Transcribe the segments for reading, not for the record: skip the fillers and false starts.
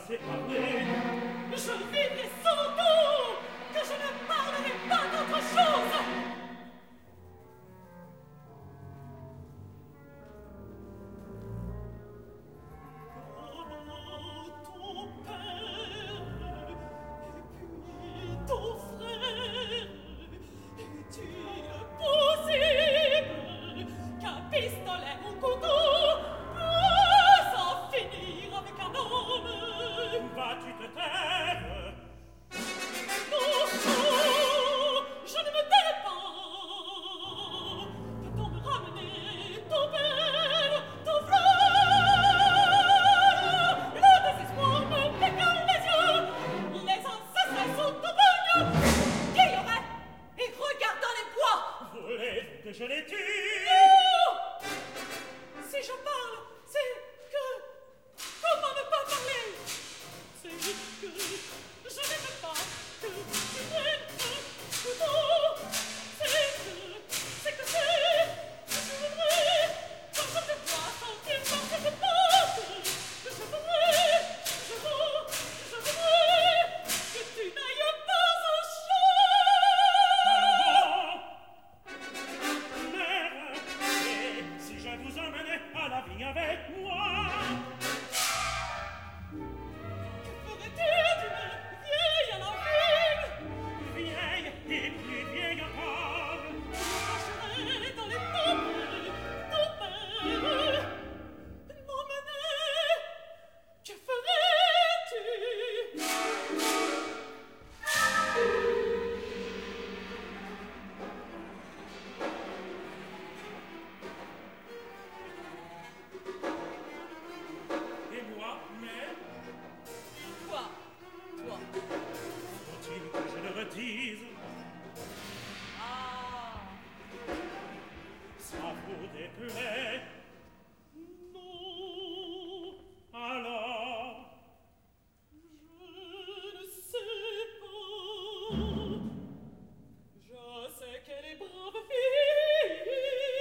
assez parlé. Je vivrai sans doute que je ne parlerai pas d'autre chose. Vas-tu te taire? Je ne me tais pas. Peut-on me ramener ton père, ton frère? Le désespoir me pécale les yeux. Les assassins sont au bagne. Qui y aurait? Et regardant les bois. Voulez-vous que je les tue? Non! Si je parle, c'est que... Comment ne pas parler? C'est que je n'aime pas que tu prennes un couteau. C'est que je voudrais, quand je te vois sortir par cette porte, je voudrais que tu n'ailles pas au champ. Mère, et si je vous emmenais à la vigne avec moi? Ferais-tu d'une vieille à la ville? Vieille et plus vieille encore. Je me cacherai dans les pommes, ton père m'emmener. Que ferais-tu? Et moi, mère, Toi. faut-il que je le redise? Ah. Ça vous déplaît? Non. Alors, Je ne sais pas. Je sais qu'elle est brave fille.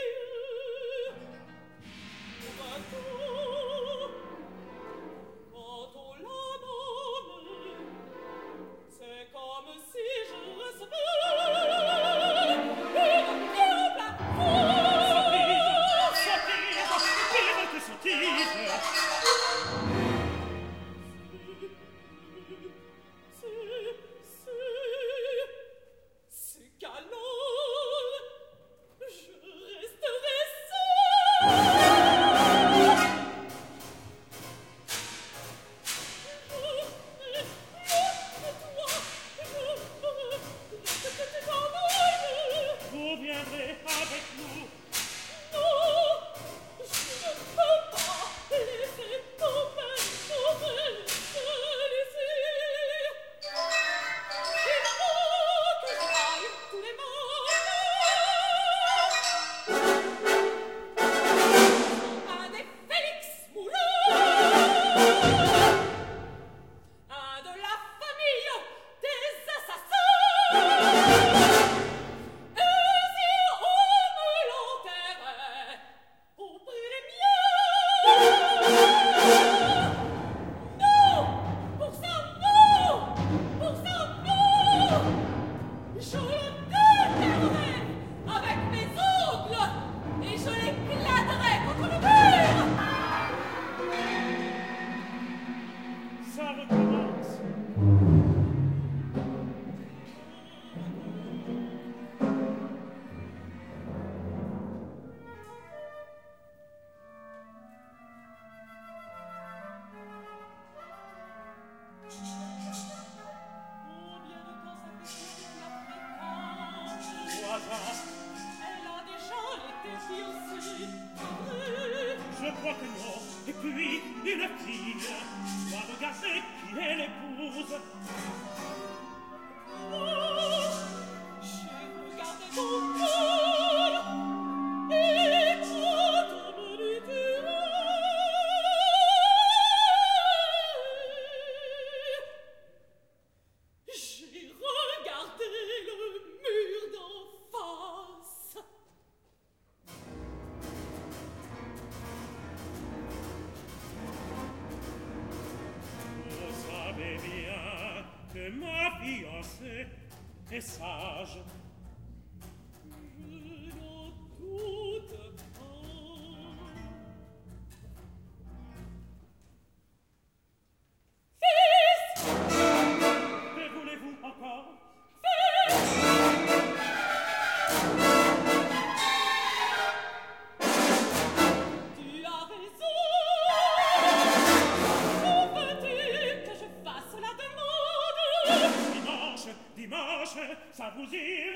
Quand on l'abandonne, c'est comme si je recevais une violente sottise, pire que sottise. C'est galant. Je resterai seule. Vous viendrez avec nous. Non, je ne peux pas laisser tomber mon bel seul ici. Il faut que j'aille tous les matins. Un des Félix Moulin, un de la famille des assassins. Et si on me l'enterrait auprès des miens? Non! Pour ça, non! Pour ça, non! Je le déterrerai avec mes ongles et je l'éclaterai contre le mur! Ça recommence. Combien de temps ça fait que tu la fréquentes? 3 ans. Elle a déjà été fille aussi, pas vrai? Je crois que non. Et puis, une fille doit regarder qui est l'épouse. J'ai regardé ton cœur et quand on me dit j'ai regardé le mur d'en face. ma fiancée est sage. Je n'en doute pas. Fils! Que voulez-vous encore? Fils! Tu as raison. Où veux-tu que je fasse la demande? Dimanche, dimanche, ça vous irait.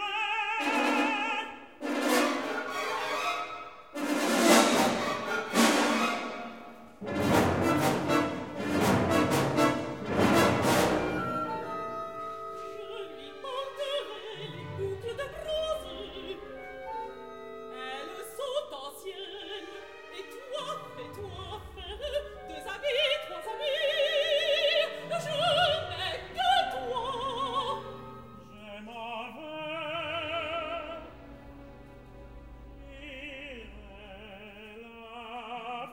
Je lui porterai les boucles de bronze. Elles sont anciennes. Et toi, fais-toi faire 2 habits, 3 habits. Je n'ai que toi. Je m'en vais. J'irai la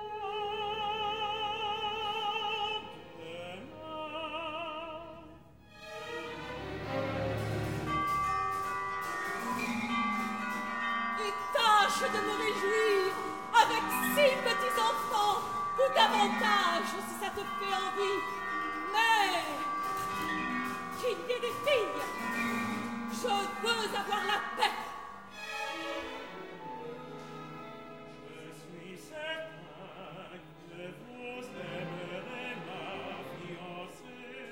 voir demain. Et tâche de me réjouir avec 6 petits enfants ou davantage si ça te fait envie. Mais qu'il y ait des filles, je veux avoir la paix. Je suis certain que vous aimerez ma fiancée.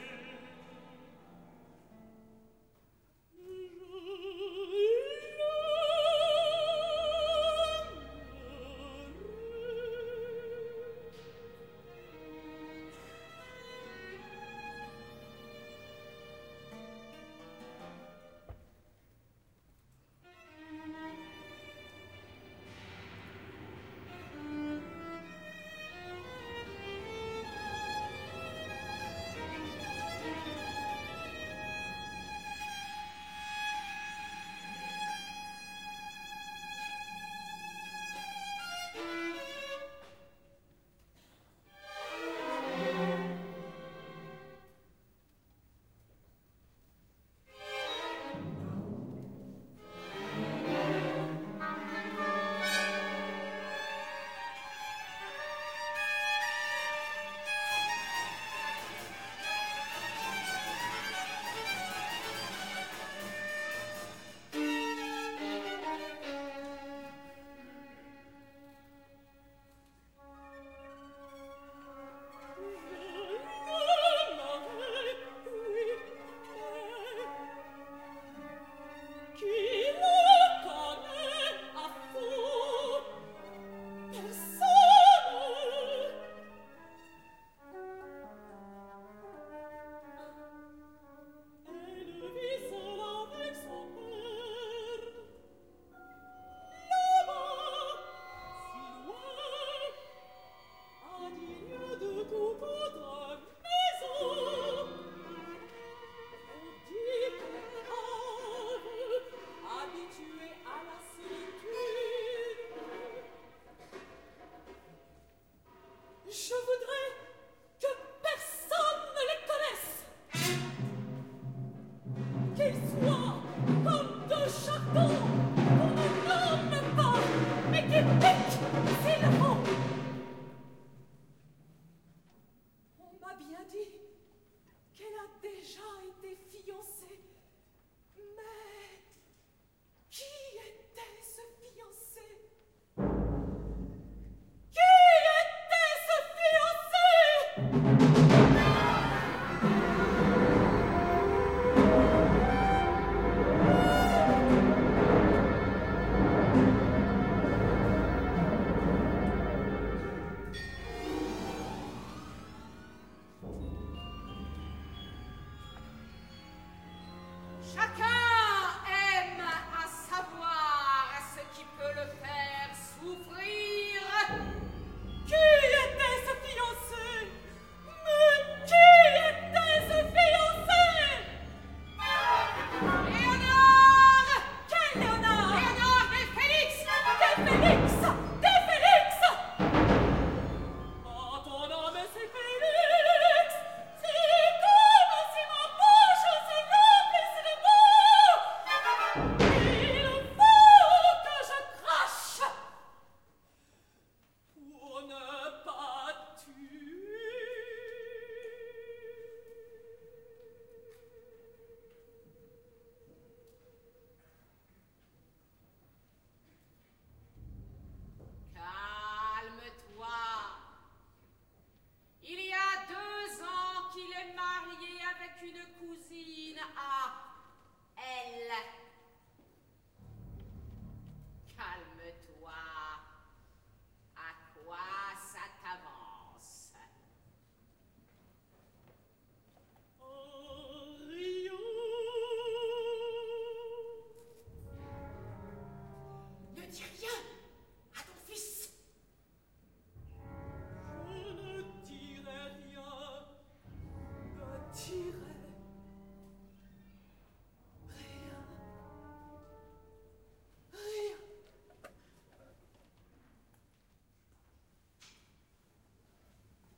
qu'une cousine à elle.